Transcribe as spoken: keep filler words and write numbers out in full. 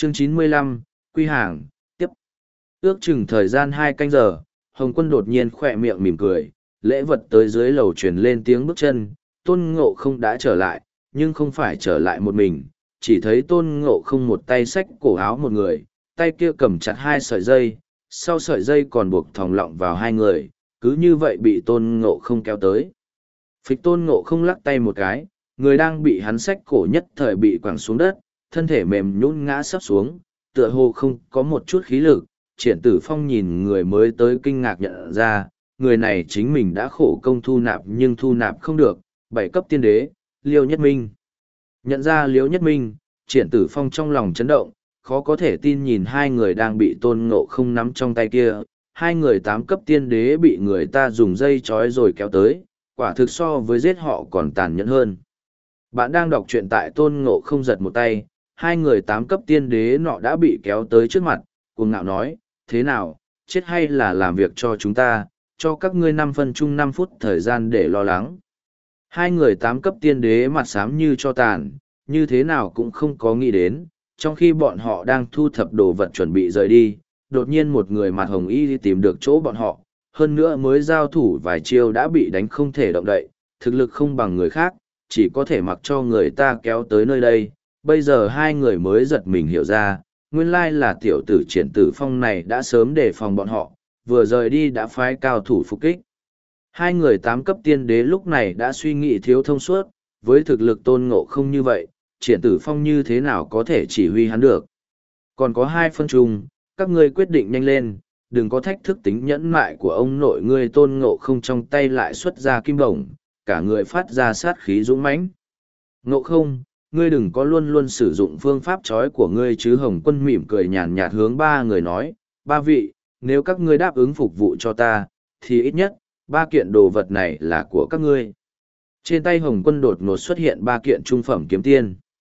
Chương chín mươi lăm, Quy hàng, tiếp. Ước chừng thời gian hai canh giờ, Hồng Quân đột nhiên khỏe miệng mỉm cười, lễ vật tới dưới lầu truyền lên tiếng bước chân, Tôn Ngộ Không đã trở lại, nhưng không phải trở lại một mình, chỉ thấy Tôn Ngộ Không một tay xách cổ áo một người, tay kia cầm chặt hai sợi dây, sau sợi dây còn buộc thòng lọng vào hai người, cứ như vậy bị Tôn Ngộ Không kéo tới. Phịch Tôn Ngộ Không lắc tay một cái, người đang bị hắn xách cổ nhất thời bị quẳng xuống đất, thân thể mềm nhũn ngã sắp xuống, tựa hồ không có một chút khí lực. Triển Tử Phong nhìn người mới tới kinh ngạc nhận ra, người này chính mình đã khổ công thu nạp nhưng thu nạp không được, bảy cấp tiên đế, Liêu Nhất Minh. Nhận ra Liêu Nhất Minh, Triển Tử Phong trong lòng chấn động, khó có thể tin nhìn hai người đang bị Tôn Ngộ Không nắm trong tay kia, hai người tám cấp tiên đế bị người ta dùng dây trói rồi kéo tới, quả thực so với giết họ còn tàn nhẫn hơn. Bạn đang đọc truyện tại Tôn Ngộ Không giật một tay, hai người tám cấp tiên đế nọ đã bị kéo tới trước mặt, cuồng ngạo nói, thế nào, chết hay là làm việc cho chúng ta, cho các ngươi năm phân chung năm phút thời gian để lo lắng. Hai người tám cấp tiên đế mặt xám như cho tàn, như thế nào cũng không có nghĩ đến, trong khi bọn họ đang thu thập đồ vật chuẩn bị rời đi, đột nhiên một người mặt hồng y đi tìm được chỗ bọn họ, hơn nữa mới giao thủ vài chiêu đã bị đánh không thể động đậy, thực lực không bằng người khác, chỉ có thể mặc cho người ta kéo tới nơi đây. Bây giờ hai người mới giật mình hiểu ra, nguyên lai là tiểu tử Triển Tử Phong này đã sớm đề phòng bọn họ, vừa rời đi đã phái cao thủ phục kích. Hai người tám cấp tiên đế lúc này đã suy nghĩ thiếu thông suốt, với thực lực Tôn Ngộ Không như vậy, Triển Tử Phong như thế nào có thể chỉ huy hắn được. Còn có hai phân chung, các ngươi quyết định nhanh lên, đừng có thách thức tính nhẫn nại của ông nội ngươi. Tôn Ngộ Không trong tay lại xuất ra kim bổng, cả người phát ra sát khí dũng mãnh. Ngộ Không, ngươi đừng có luôn luôn sử dụng phương pháp trói của ngươi chứ. Hồng Quân mỉm cười nhàn nhạt hướng ba người nói, ba vị, nếu các ngươi đáp ứng phục vụ cho ta, thì ít nhất, ba kiện đồ vật này là của các ngươi. Trên tay Hồng Quân đột ngột xuất hiện ba kiện trung phẩm kiếm tiên.